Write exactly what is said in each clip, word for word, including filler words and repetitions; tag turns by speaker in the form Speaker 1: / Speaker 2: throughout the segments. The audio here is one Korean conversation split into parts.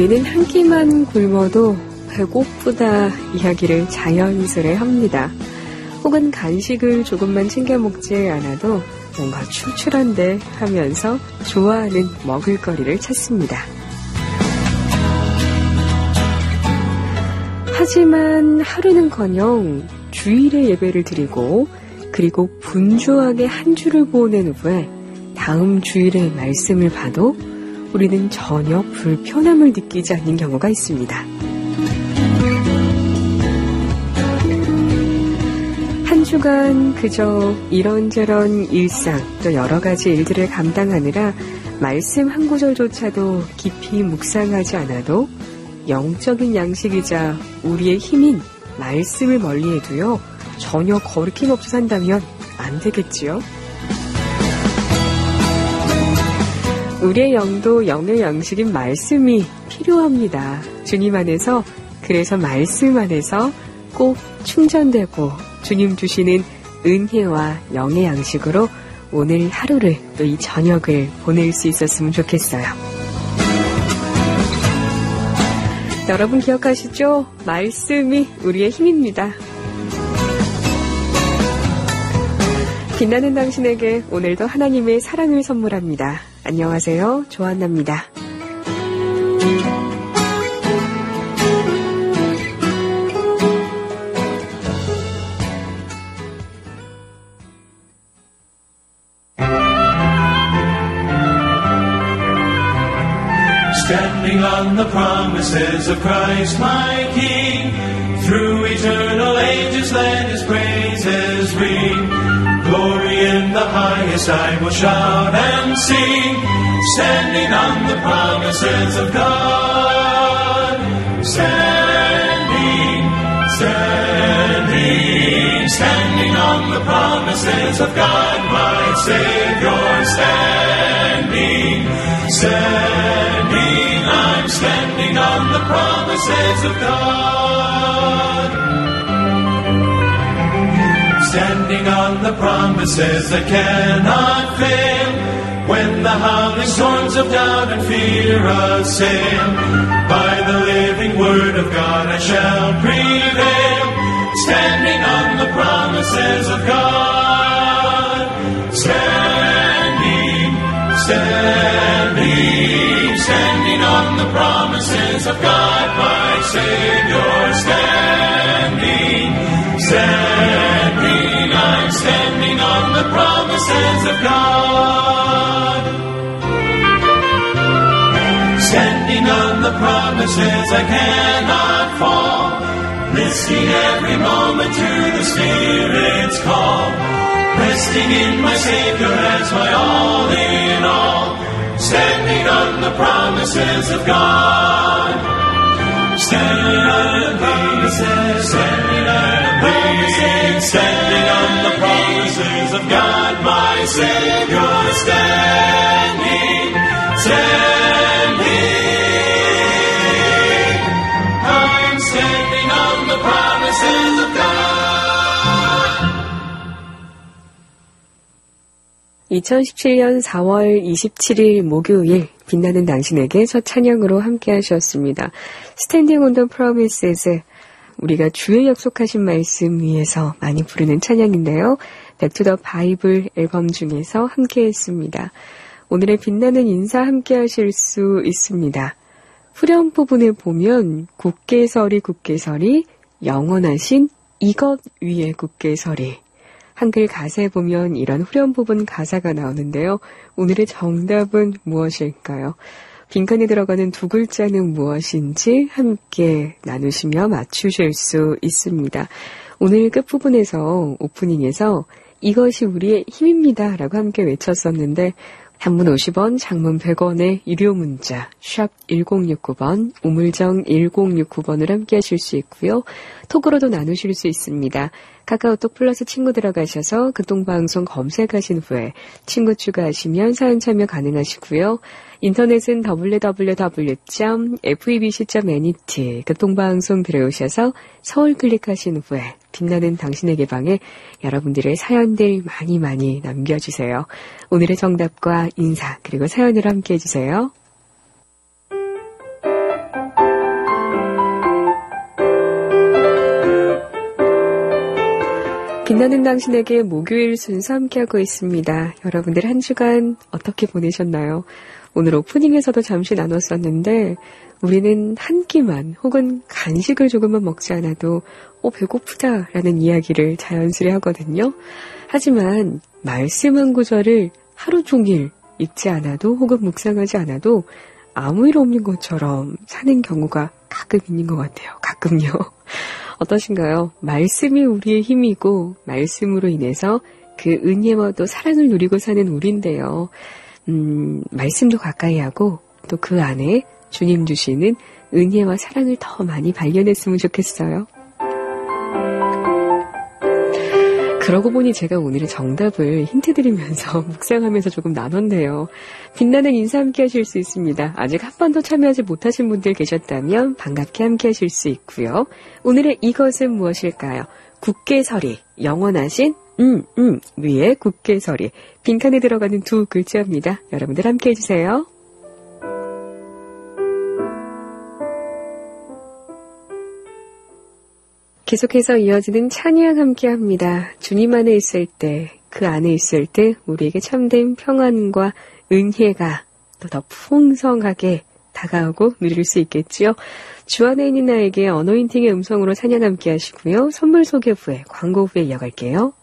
Speaker 1: 우리는 한 끼만 굶어도 배고프다 이야기를 자연스레 합니다. 혹은 간식을 조금만 챙겨 먹지 않아도 뭔가 출출한데 하면서 좋아하는 먹을거리를 찾습니다. 하지만 하루는커녕 주일에 예배를 드리고 그리고 분주하게 한 주를 보낸 후에 다음 주일의 말씀을 봐도 우리는 전혀 불편함을 느끼지 않는 경우가 있습니다. 한 주간 그저 이런저런 일상 또 여러 가지 일들을 감당하느라 말씀 한 구절조차도 깊이 묵상하지 않아도 영적인 양식이자 우리의 힘인 말씀을 멀리해 두어 전혀 거리낌 없이 산다면 안 되겠지요? 우리의 영도 영의 양식인 말씀이 필요합니다. 주님 안에서, 그래서 말씀 안에서 꼭 충전되고 주님 주시는 은혜와 영의 양식으로 오늘 하루를 또 이 저녁을 보낼 수 있었으면 좋겠어요. 여러분 기억하시죠? 말씀이 우리의 힘입니다. 빛나는 당신에게 오늘도 하나님의 사랑을 선물합니다. 안녕하세요. 조한나입니다.
Speaker 2: Standing on the promises of Christ my King, through eternal ages let His praises ring. Glory in the highest I will shout and sing, standing on the promises of God. Standing, standing, standing on the promises of God, my Savior. Standing, standing, I'm standing on the promises of God. Standing on the promises that cannot fail, when the howling storms of doubt and fear assail, by the living word of God I shall prevail, standing on the promises of God. Standing, standing, standing on the promises of God, my Savior. Standing, standing, I'm standing on the promises of God. Standing on the promises I cannot fall, listening every moment to the Spirit's call, resting in my Savior as my all in all, standing on the promises of God. Standing on the promises, standing on the promises, standing on the promises of God, my Savior. Standing, standing, I'm standing on the promises of God.
Speaker 1: 이천십칠 년 사월 이십칠일 목요일 빛나는 당신에게 첫 찬양으로 함께 하셨습니다. Standing on the Promises, 우리가 주의 약속하신 말씀 위에서 많이 부르는 찬양인데요. Back to the Bible 앨범 중에서 함께 했습니다. 오늘의 빛나는 인사 함께 하실 수 있습니다. 후렴 부분을 보면 굳게 서리 굳게 서리 영원하신 이것 위에 굳게 서리, 한글 가사에 보면 이런 후렴 부분 가사가 나오는데요. 오늘의 정답은 무엇일까요? 빈칸에 들어가는 두 글자는 무엇인지 함께 나누시며 맞추실 수 있습니다. 오늘 끝부분에서 오프닝에서 이것이 우리의 힘입니다 라고 함께 외쳤었는데, 단문 오십 원, 장문 백 원의 유료 문자 샵 일공육구 번, 우물정 일공육구 번을 함께 하실 수 있고요. 톡으로도 나누실 수 있습니다. 카카오톡 플러스 친구 들어가셔서 교통방송 검색하신 후에 친구 추가하시면 사연 참여 가능하시고요. 인터넷은 더블유 더블유 더블유 점 에프이비씨 점 엔이티 교통방송 들어오셔서 서울 클릭하신 후에 빛나는 당신에게 방에 여러분들의 사연들 많이 많이 남겨주세요. 오늘의 정답과 인사 그리고 사연을 함께 해주세요. 빛나는 당신에게 목요일 순서 함께하고 있습니다. 여러분들 한 주간 어떻게 보내셨나요? 오늘 오프닝에서도 잠시 나눴었는데 우리는 한 끼만 혹은 간식을 조금만 먹지 않아도 어, 배고프다라는 이야기를 자연스레 하거든요. 하지만 말씀 한 구절을 하루 종일 읽지 않아도 혹은 묵상하지 않아도 아무 일 없는 것처럼 사는 경우가 가끔 있는 것 같아요. 가끔요. 어떠신가요? 말씀이 우리의 힘이고 말씀으로 인해서 그 은혜와 또 사랑을 누리고 사는 우리인데요. 음, 말씀도 가까이 하고 또 그 안에 주님 주시는 은혜와 사랑을 더 많이 발견했으면 좋겠어요. 그러고 보니 제가 오늘은 정답을 힌트 드리면서 묵상하면서 조금 나눴네요. 빛나는 인사 함께 하실 수 있습니다. 아직 한 번도 참여하지 못하신 분들 계셨다면 반갑게 함께 하실 수 있고요. 오늘의 이것은 무엇일까요? 굳게 서리, 영원하신 음, 음, 위에 굳게 서리. 빈칸에 들어가는 두 글자입니다. 여러분들 함께 해주세요. 계속해서 이어지는 찬양 함께합니다. 주님 안에 있을 때, 그 안에 있을 때 우리에게 참된 평안과 은혜가 또 더 풍성하게 다가오고 누릴 수 있겠지요. 주 안에 있는 나에게 어노인팅의 음성으로 찬양 함께 하시고요. 선물 소개 후에 광고 후에 이어갈게요.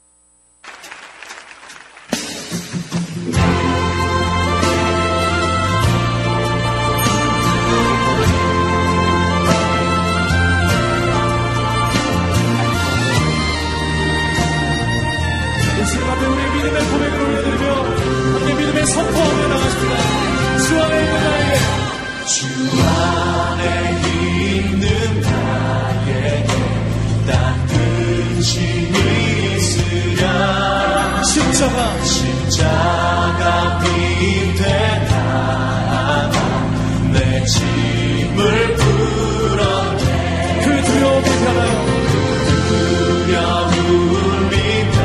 Speaker 3: 주님 앞에 우리의 믿음의 고백을 올려드리며 함께 믿음의 선포하며 나가십니다. 주 안에 있는 나에게 주 안에 있는 나에게 따뜻한 힘이 있으랴. 십자가 십자가 밑에 나가 내 짐을 풀어내. 그 두려움이 변하여 그 두려움이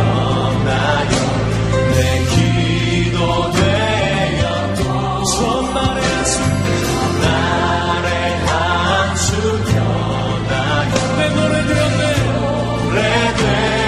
Speaker 3: 내 기도 되었고 전날의 한숨 전날의 한숨 변하여 내 노래 되었네 노래 되었네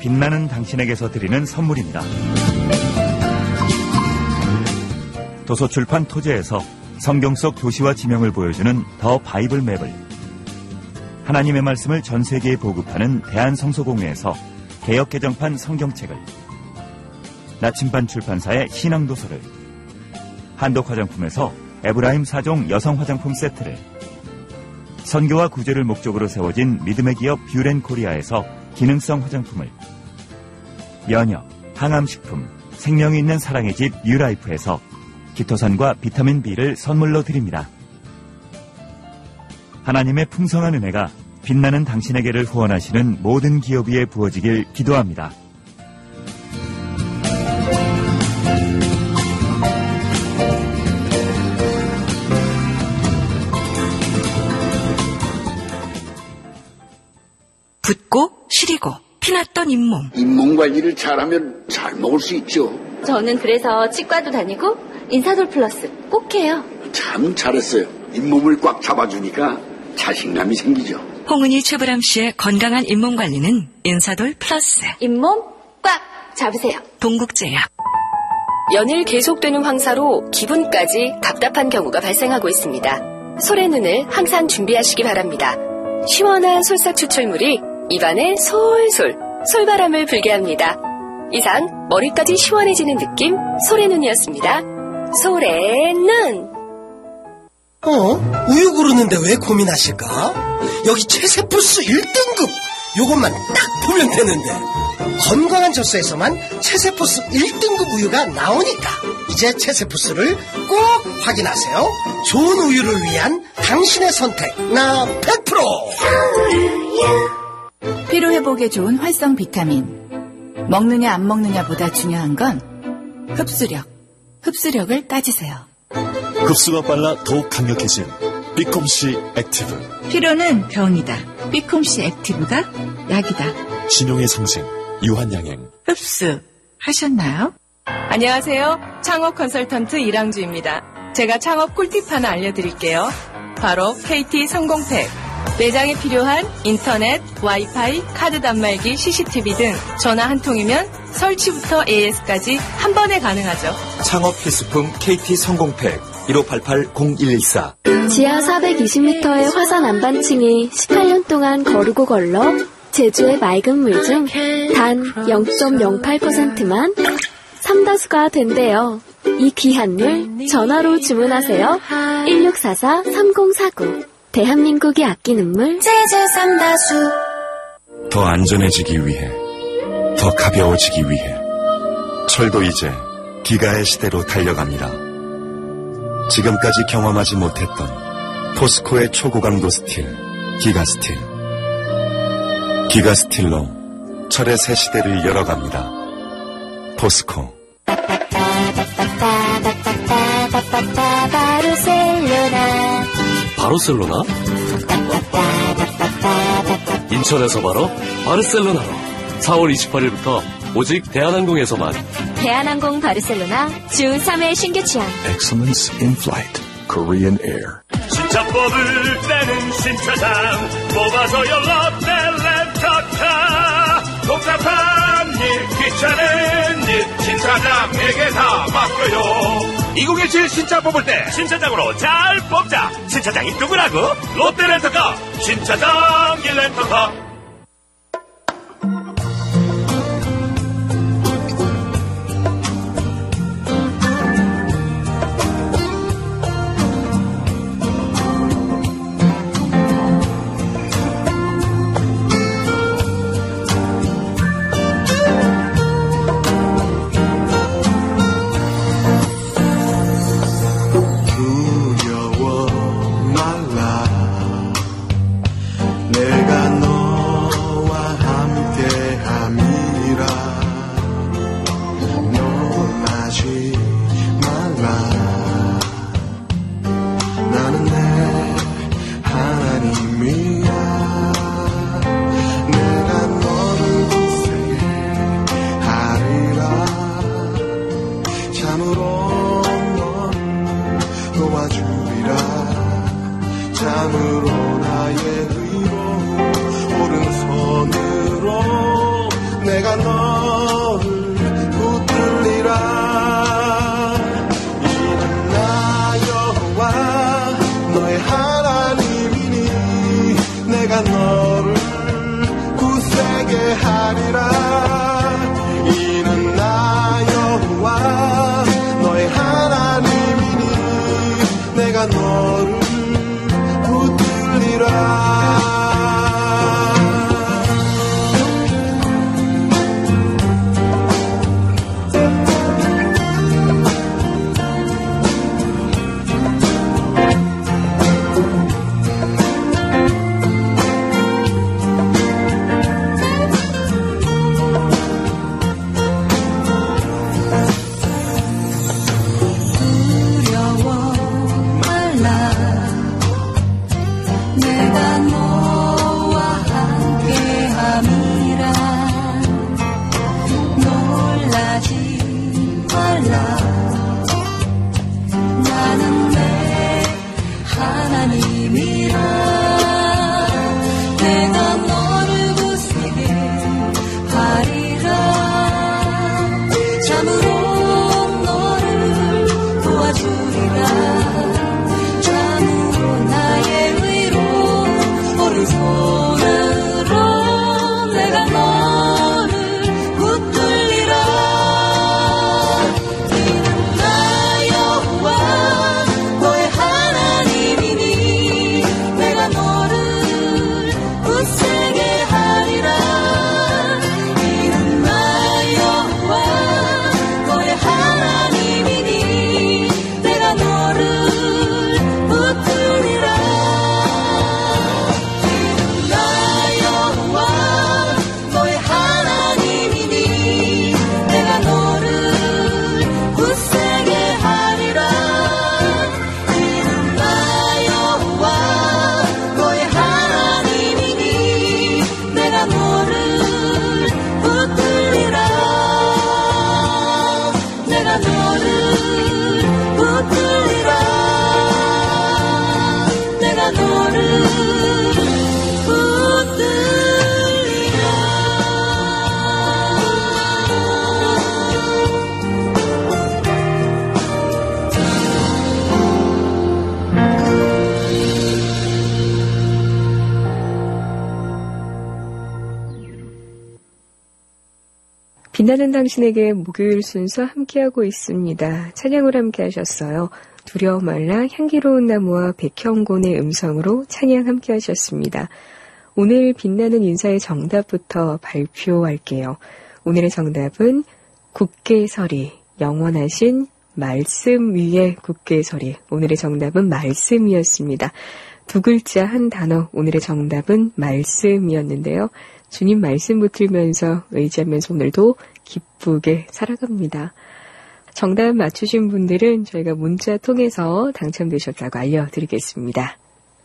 Speaker 4: 빛나는 당신에게서 드리는 선물입니다. 도서출판 토제에서 성경 속 도시와 지명을 보여주는 더 바이블 맵을, 하나님의 말씀을 전 세계에 보급하는 대한성서공회에서 개역개정판 성경책을, 나침반 출판사의 신앙도서를, 한독 화장품에서 에브라임 사종 여성 화장품 세트를, 선교와 구제를 목적으로 세워진 믿음의 기업 뷰렌코리아에서 기능성 화장품을, 면역, 항암식품, 생명이 있는 사랑의 집 뉴라이프에서 기토산과 비타민 B를 선물로 드립니다. 하나님의 풍성한 은혜가 빛나는 당신에게를 후원하시는 모든 기업 위에 부어지길 기도합니다.
Speaker 5: 붓고 시리고 피났던 잇몸.
Speaker 6: 잇몸 관리를 잘하면 잘 먹을 수 있죠.
Speaker 7: 저는 그래서 치과도 다니고 인사돌 플러스 꼭 해요.
Speaker 6: 참 잘했어요. 잇몸을 꽉 잡아주니까 자신감이 생기죠.
Speaker 5: 홍은희 최불암 씨의 건강한 잇몸 관리는 인사돌 플러스.
Speaker 7: 잇몸 꽉 잡으세요.
Speaker 5: 동국제약.
Speaker 8: 연일 계속되는 황사로 기분까지 답답한 경우가 발생하고 있습니다. 소래눈을 항상 준비하시기 바랍니다. 시원한 솔싹 추출물이 입안에 솔솔 솔바람을 불게 합니다. 이상 머리까지 시원해지는 느낌 소래눈이었습니다. 소래눈.
Speaker 9: 어? 우유 고르는데 왜 고민하실까? 여기 체세포스 일 등급 요것만 딱 보면 되는데 건강한 젖소에서만 체세포스 일 등급 우유가 나오니까 이제 체세포스를 꼭 확인하세요. 좋은 우유를 위한 당신의 선택 나 백 퍼센트
Speaker 10: 피로회복에 좋은 활성 비타민. 먹느냐 안 먹느냐보다 중요한 건 흡수력. 흡수력을 따지세요.
Speaker 11: 흡수가 빨라 더욱 강력해진 비콤씨 액티브.
Speaker 10: 피로는 병이다. 비콤씨 액티브가 약이다.
Speaker 11: 신용의 상징 유한양행.
Speaker 10: 흡수 하셨나요?
Speaker 12: 안녕하세요. 창업 컨설턴트 이랑주입니다. 제가 창업 꿀팁 하나 알려드릴게요. 바로 케이티 성공팩. 매장에 필요한 인터넷, 와이파이, 카드 단말기, 씨씨티비 등 전화 한 통이면 설치부터 에이에스까지 한 번에 가능하죠.
Speaker 13: 창업 필수품 케이티 성공팩 일오팔팔 공일일사.
Speaker 14: 지하 사백이십 미터의 화산 안반층이 십팔 년 동안 거르고 걸러 제주의 맑은 물 중 단 영 점 영팔 퍼센트만 삼다수가 된대요. 이 귀한 물 전화로 주문하세요. 일육사사 삼공사구. 대한민국이 아끼는 물 제주 삼다수.
Speaker 15: 더 안전해지기 위해, 더 가벼워지기 위해 철도 이제 기가의 시대로 달려갑니다. 지금까지 경험하지 못했던 포스코의 초고강도 스틸, 기가스틸. 기가스틸로 철의 새 시대를 열어갑니다. 포스코.
Speaker 14: 바르셀로나.
Speaker 16: 바르셀로나? 인천에서 바로 바르셀로나로 사월 이십팔일부터 오직 대한항공에서만.
Speaker 14: 대한항공 바르셀로나 주 삼 회 신규 취항.
Speaker 11: Excellence in flight. Korean Air.
Speaker 3: 신차법을 떼는 신차장 뽑아줘요 롯데 렌터카. 복잡한 일 귀찮은 일 신차장에게 다 맡겨요. 이천십칠 신차 뽑을 때 신차장으로 잘 뽑자. 신차장이 누구라고? 롯데 렌터카. 신차장 일 렌터카.
Speaker 17: 내가 너 내가 너를 붙들리라. 이는 나 여호와 너의 하나님이니 내가 너를 굳세게 하리라. 이는 나 여호와 너의 하나님이니 내가 너를 붙들리라.
Speaker 1: 빛나는 당신에게 목요일 순서 함께하고 있습니다. 찬양을 함께 하셨어요. 두려워 말라 향기로운 나무와 백형곤의 음성으로 찬양 함께 하셨습니다. 오늘 빛나는 인사의 정답부터 발표할게요. 오늘의 정답은 굳게 서리, 영원하신 말씀 위에 굳게 서리. 오늘의 정답은 말씀이었습니다. 두 글자 한 단어, 오늘의 정답은 말씀이었는데요. 주님 말씀 붙들면서 의지하면서 오늘도 기쁘게 살아갑니다. 정답 맞추신 분들은 저희가 문자 통해서 당첨되셨다고 알려드리겠습니다.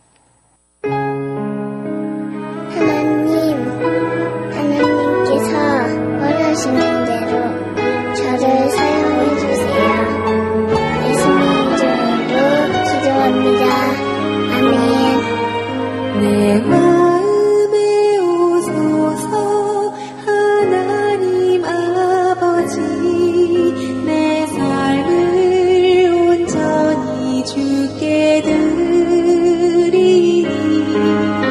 Speaker 18: 하나님, 하나님께서 원하시는 대로 저를 사용해 주세요. 예수님 이름으로 기도합니다. 아멘.
Speaker 19: 내 마음에 오소서 하나님 아버지, 내 삶을 온전히 주께 드리니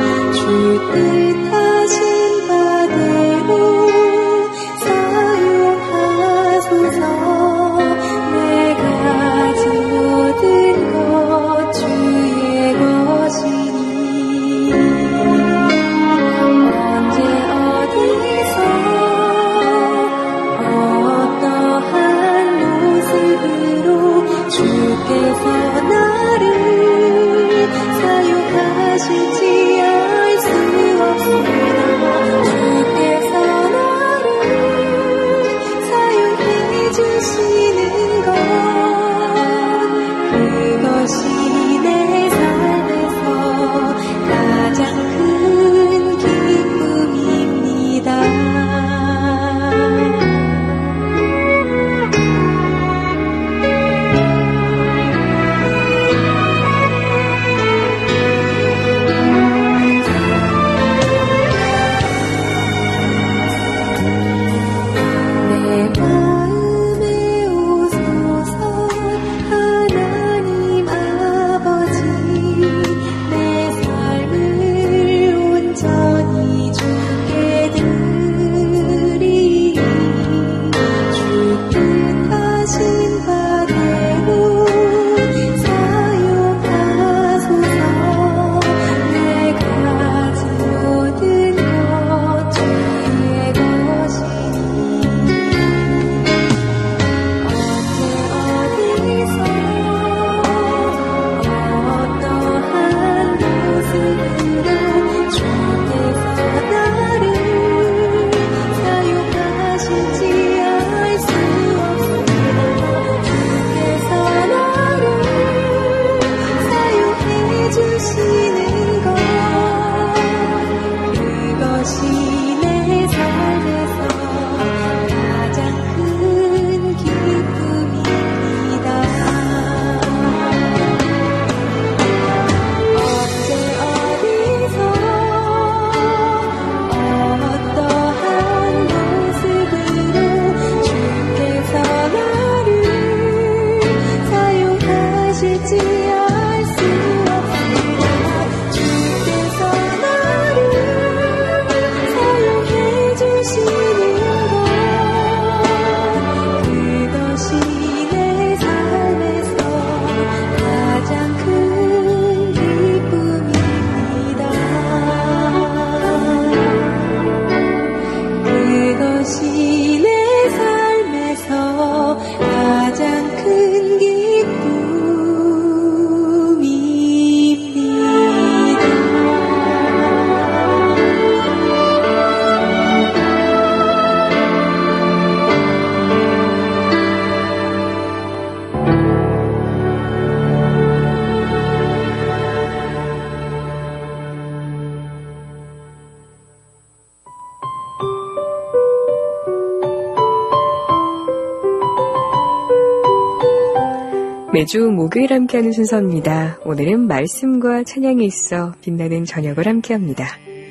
Speaker 1: 매주 목요일 함께하는 순서입니다. 오늘은 말씀과 찬양이 있어 빛나는 저녁을 함께합니다.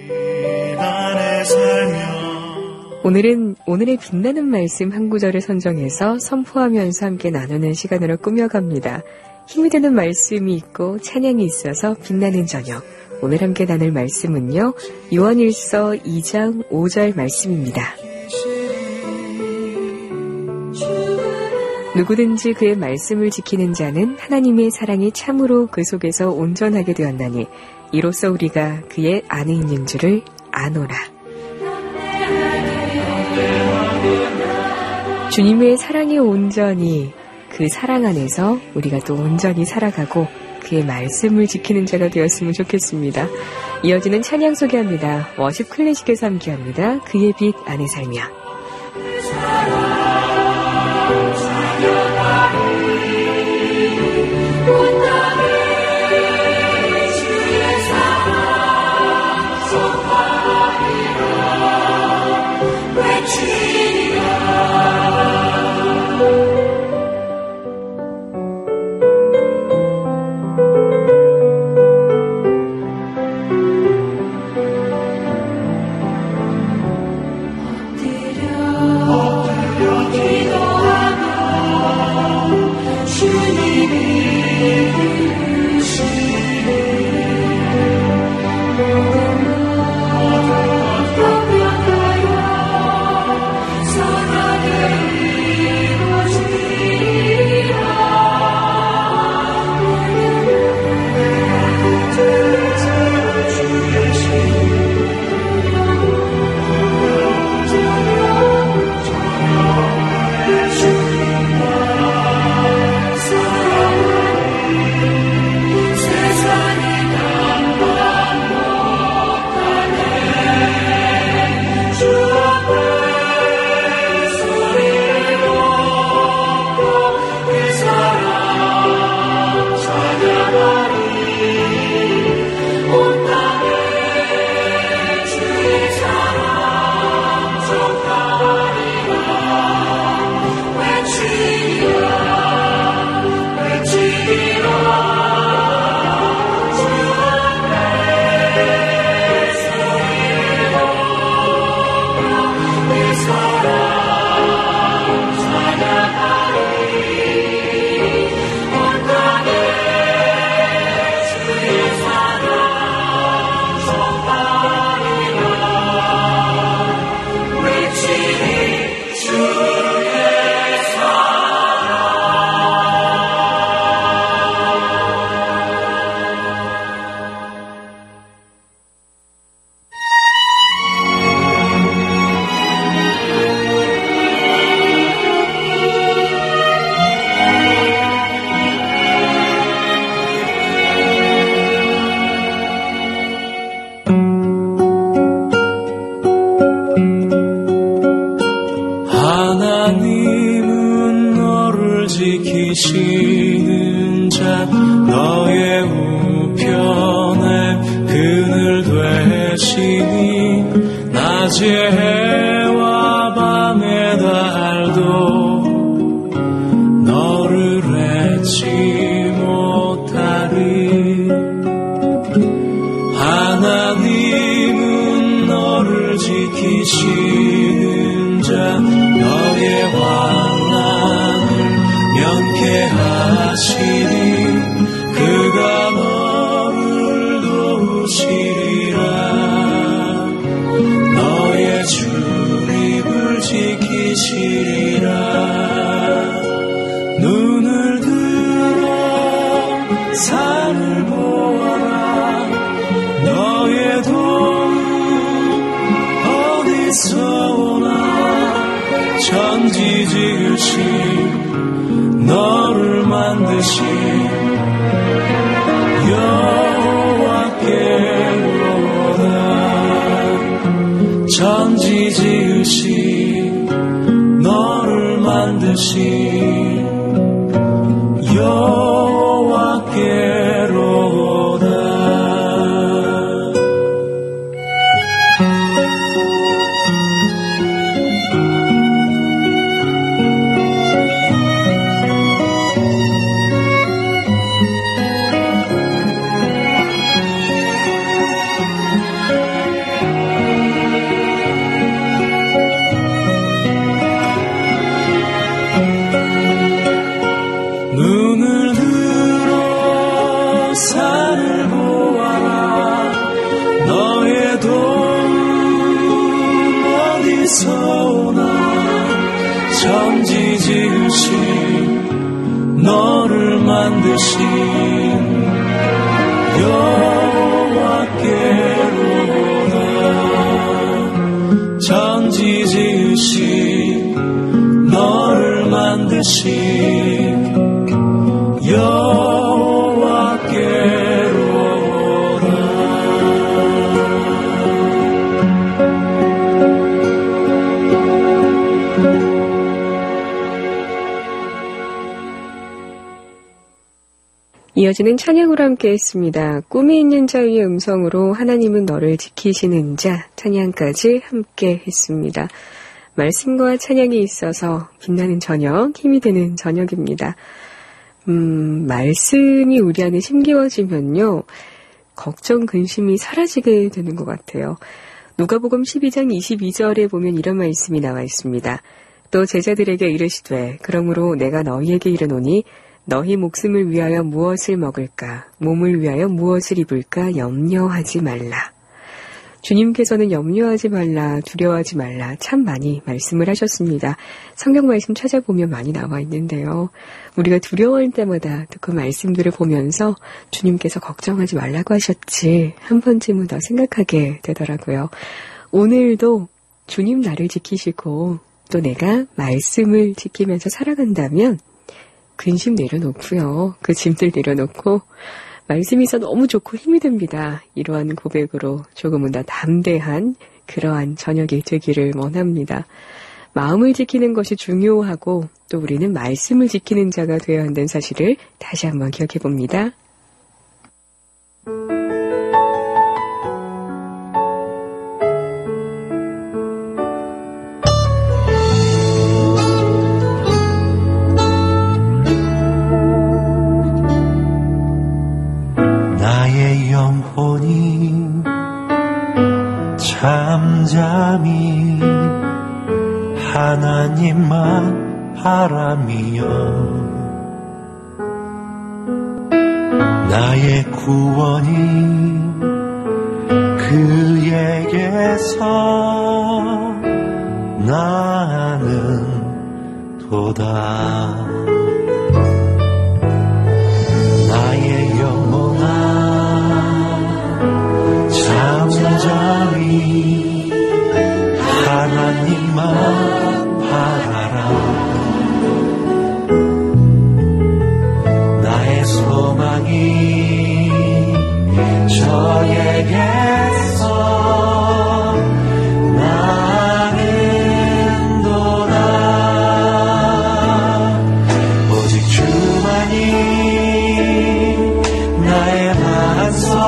Speaker 1: 오늘은 오늘의 빛나는 말씀 한 구절을 선정해서 선포하면서 함께 나누는 시간으로 꾸며갑니다. 힘이 되는 말씀이 있고 찬양이 있어서 빛나는 저녁. 오늘 함께 나눌 말씀은요, 요한일서 이 장 오 절 말씀입니다. 누구든지 그의 말씀을 지키는 자는 하나님의 사랑이 참으로 그 속에서 온전하게 되었나니 이로써 우리가 그의 안에 있는 줄을 아노라. 주님의 사랑이 온전히, 그 사랑 안에서 우리가 또 온전히 살아가고 그의 말씀을 지키는 자가 되었으면 좋겠습니다. 이어지는 찬양 소개합니다. 워십 클래식에서 함께합니다. 그의 빛 안에 살며.
Speaker 20: 지키시는 자 너의 우편에 그늘 되시니 낮에 해와 밤에 달도 너를 잊지 못하리. 하나님은 너를 지키시는 자 너의 환난을 면케하시니 그가 너를 도우시리라. 너의 출입을 지키시리라. 눈을 들어 산을 보아라. 너의 도움 어디서 오나. 천지 지으신 너를 만드신 여호와께로다. 천지 지으신 너를 만드신 여호와께로다. 어디서나 천지 지으신 너를 만드신 여호와께로다. 천지 지으신 너를 만드신 여호와께로다.
Speaker 1: 이어지는 찬양으로 함께 했습니다. 꿈이 있는 자의 음성으로 하나님은 너를 지키시는 자 찬양까지 함께 했습니다. 말씀과 찬양이 있어서 빛나는 저녁, 힘이 되는 저녁입니다. 음, 말씀이 우리 안에 심기워지면요, 걱정, 근심이 사라지게 되는 것 같아요. 누가복음 십이 장 이십이 절에 보면 이런 말씀이 나와 있습니다. 또 제자들에게 이르시되 그러므로 내가 너희에게 이르노니 너희 목숨을 위하여 무엇을 먹을까, 몸을 위하여 무엇을 입을까 염려하지 말라. 주님께서는 염려하지 말라, 두려워하지 말라 참 많이 말씀을 하셨습니다. 성경 말씀 찾아보면 많이 나와 있는데요. 우리가 두려워할 때마다 그 말씀들을 보면서 주님께서 걱정하지 말라고 하셨지 한 번쯤은 더 생각하게 되더라고요. 오늘도 주님 나를 지키시고 또 내가 말씀을 지키면서 살아간다면 근심 내려놓고요. 그 짐들 내려놓고 말씀이 있어 너무 좋고 힘이 됩니다. 이러한 고백으로 조금은 더 담대한 그러한 저녁이 되기를 원합니다. 마음을 지키는 것이 중요하고 또 우리는 말씀을 지키는 자가 되어야 한다는 사실을 다시 한번 기억해 봅니다.
Speaker 20: 나의 영혼이 잠잠히 하나님만 바라며 나의 구원이 그에게서 나는 도다. 나의 영혼아 잠잠히 하나님만 바라라. 나의 소망이 저에게서 나는 도다. 오직 주만이 나의 반석,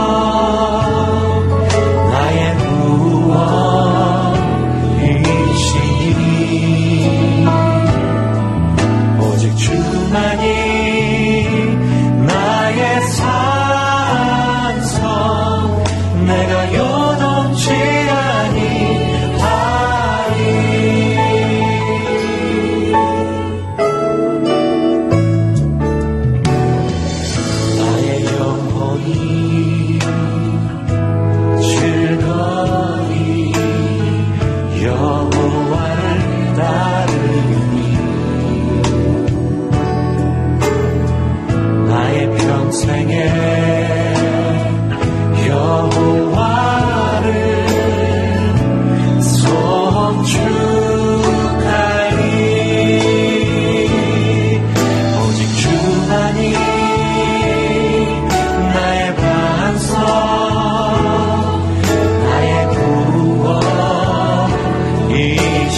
Speaker 20: 나의 구원이시니 오직 주만이 나의 산성, 내가 요동치 아니하리. 나의 영혼이 즐거이 여호와를 따르니 나의 평생에 여호와를 송축하리. 오직 주만이 나의 반석, 나의 구원이시니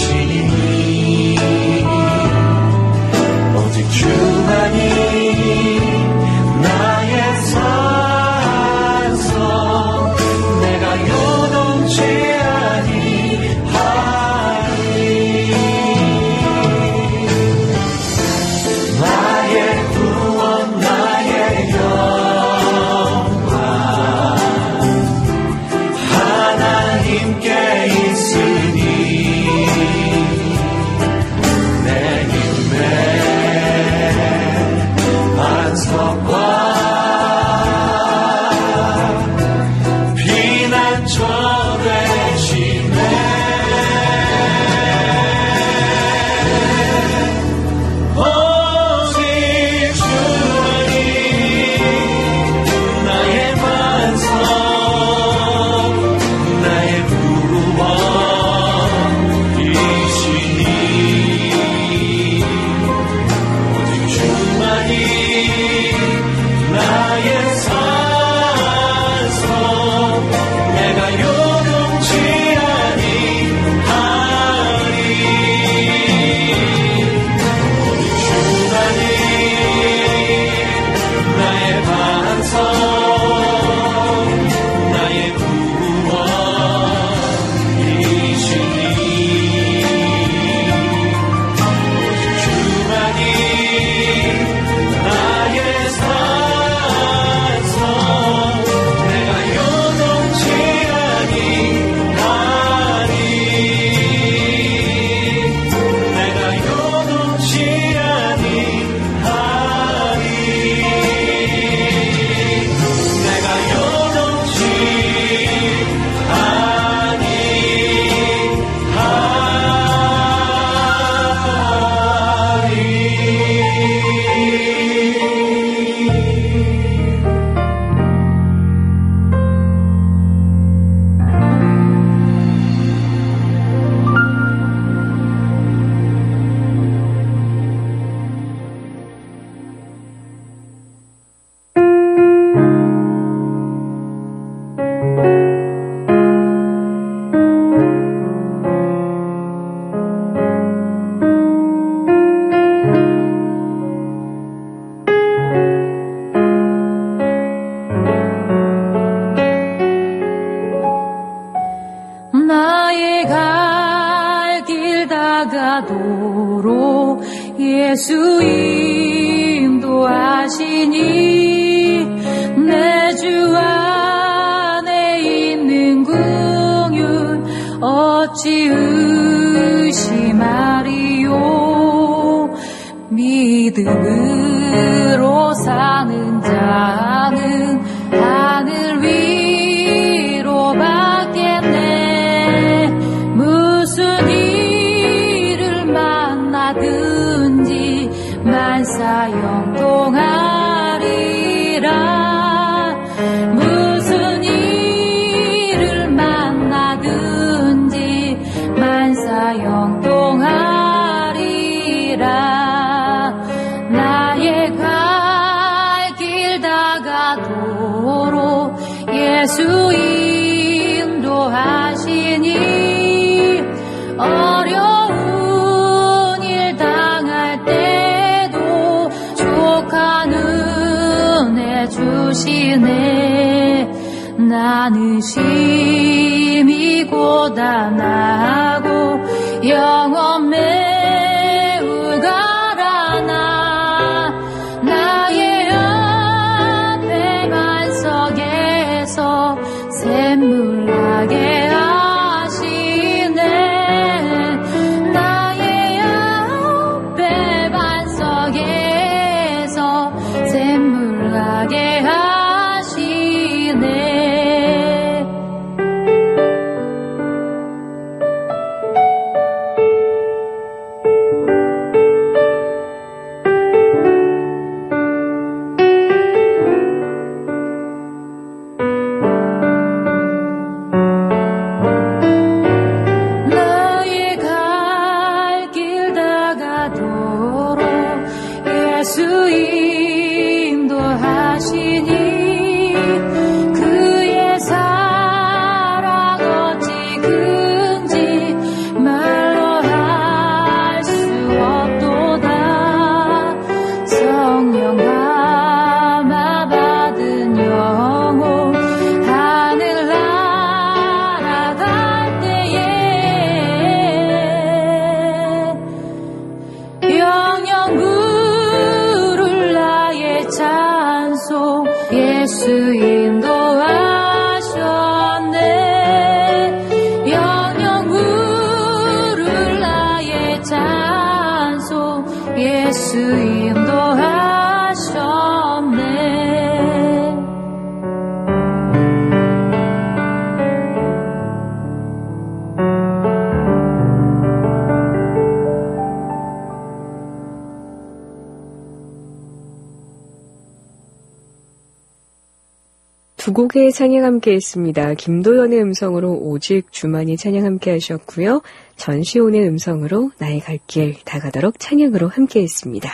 Speaker 19: 다가도록 예수 인도하시니 내 주 안에 있는 긍휼 어찌 의심하리요. 믿음으로 사는 자는 하늘 위로 받겠네. 무슨 일을 만나든지 만사형통하리라. 무슨 일을 만나든지 만사형통하리라. 나의 갈 길 다가도록 예수 인도하시니 어려운 일 당할 때도 족한 은혜 주시네. 나는 심히 고단하고 영원 매우 가라나. 나의 앞에 반석에서 샘물 나게 하시네. 나의 앞에 반석에서 샘물 나게 하시네. 너의 갈 길 다가도록 예수 인도하시니 그의 사랑 어찌 큰지 말로 할 수 없도다. 성령 감화 받은 영혼 하늘 날아갈 때에 영영 부를 나의 찬송 예수 인도하셨네. 영영 부를 나의 찬송 예수 인도하셨네.
Speaker 1: 두 곡의 찬양 함께 했습니다. 김도연의 음성으로 오직 주만이 찬양 함께 하셨고요. 전시온의 음성으로 나의 갈 길 다가도록 찬양으로 함께 했습니다.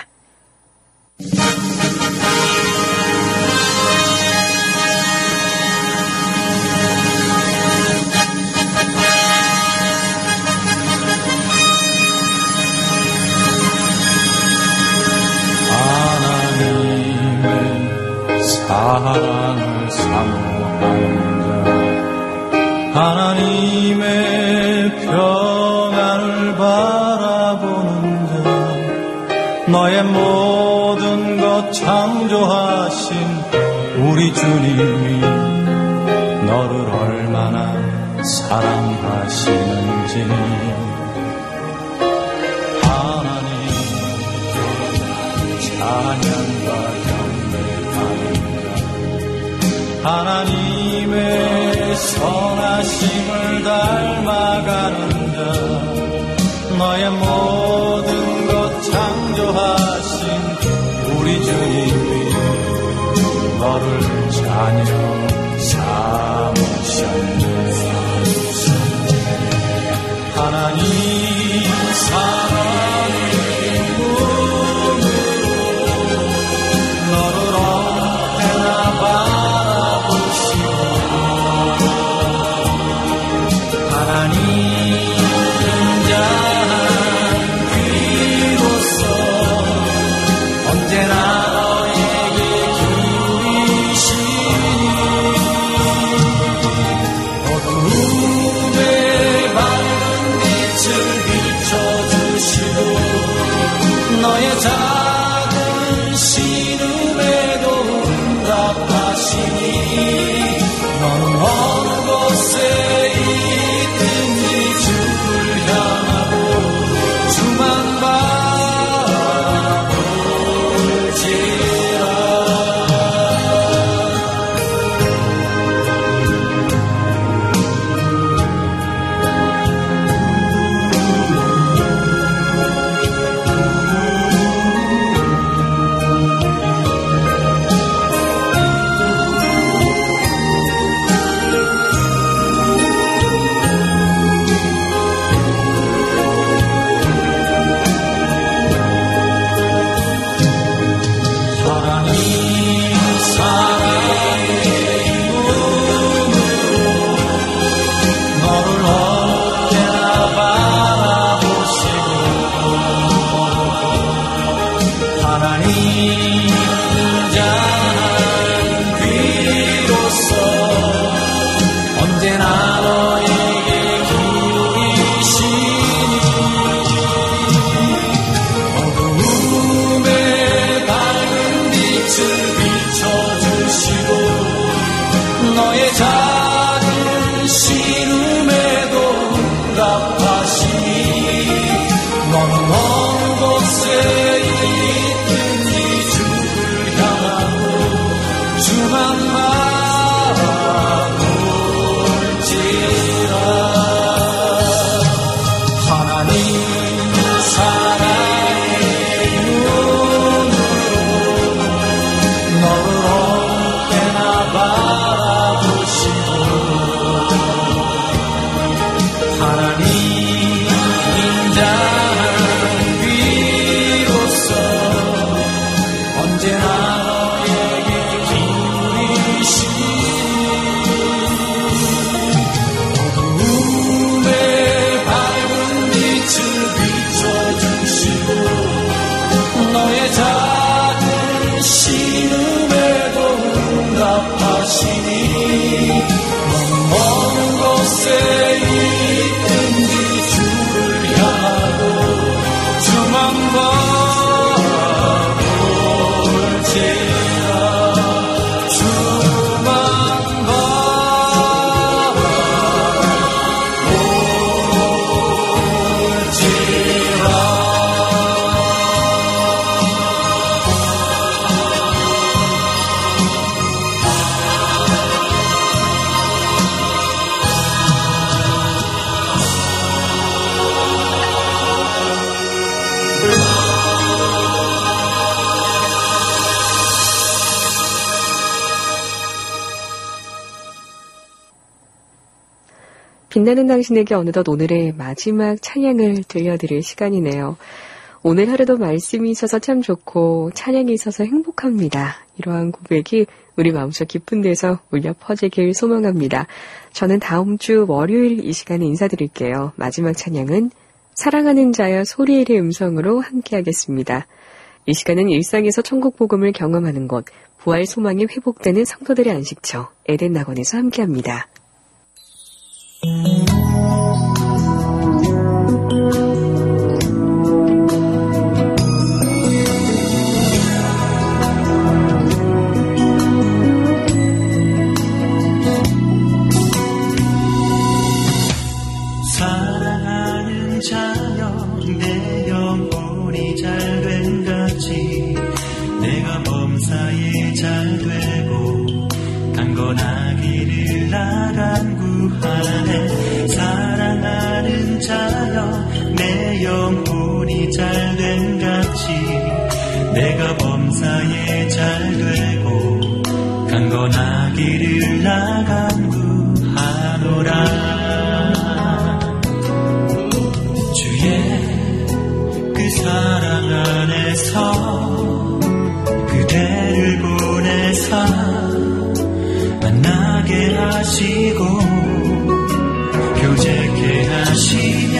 Speaker 20: 하나님의 사랑을 사모하는 자, 하나님의 평안을 바라보는 자, 너의 모든 것 창조하신 우리 주님이 너를 얼마나 사랑하시는지. 하나님 찬양과 하나님의 선하심을 닮아가는 자, 너의 모든 것 창조하신 우리 주님이 너를 자녀 삼으셨네. 하나님 사랑의 눈으로 너를 언제나 바라보시고, 하나님 은자한 귀로서 언제나 너에게 기울이시니 어둠에 밝은 빛을 비춰주
Speaker 17: 지켜주시고 너의 작은 신음에도 응답하시니 너는 어느 곳에 있든지 주를 향하고 주만 바라볼지라.
Speaker 1: 빛나는 당신에게 어느덧 오늘의 마지막 찬양을 들려드릴 시간이네요. 오늘 하루도 말씀이 있어서 참 좋고 찬양이 있어서 행복합니다. 이러한 고백이 우리 마음속 깊은 데서 울려 퍼지길 소망합니다. 저는 다음 주 월요일 이 시간에 인사드릴게요. 마지막 찬양은 사랑하는 자여 소리엘의 음성으로 함께하겠습니다. 이 시간은 일상에서 천국 복음을 경험하는 곳, 부활 소망이 회복되는 성도들의 안식처 에덴 낙원에서 함께합니다.
Speaker 2: 사랑하는 자여 내 영혼이 잘된 같이 내가 범사에 잘되고 강건하기를 나간 구하네. 사랑하는 자여 내 영혼이 잘된 같이 내가 범사에 잘되고 강건하기를 나간 구하노라. 그 사랑 안에서 그대를 보내사 만나게 하시고 교제케 하시며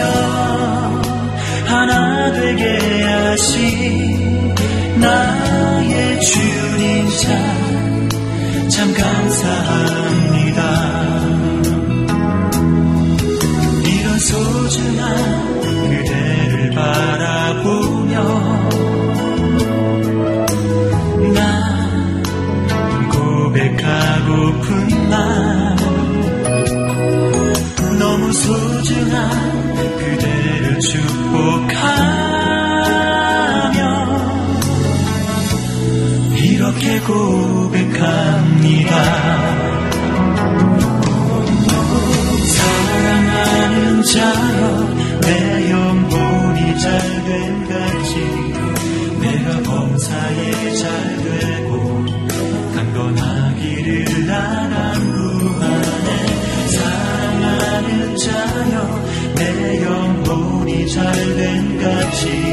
Speaker 2: 하나 되게 하신 나의 주님 참, 참 감사합니다. 이런 소중한 그대를 바라 바라보며 난 고백하고픈 말 너무 소중한 그대를 축복하며 이렇게 고백합니다. 사랑하는 자여 내 영혼이 잘된 같이 내가 범사에 잘되고 강건하기를 나란 구하네. 사랑하는 자여 내 영혼이 잘된 같이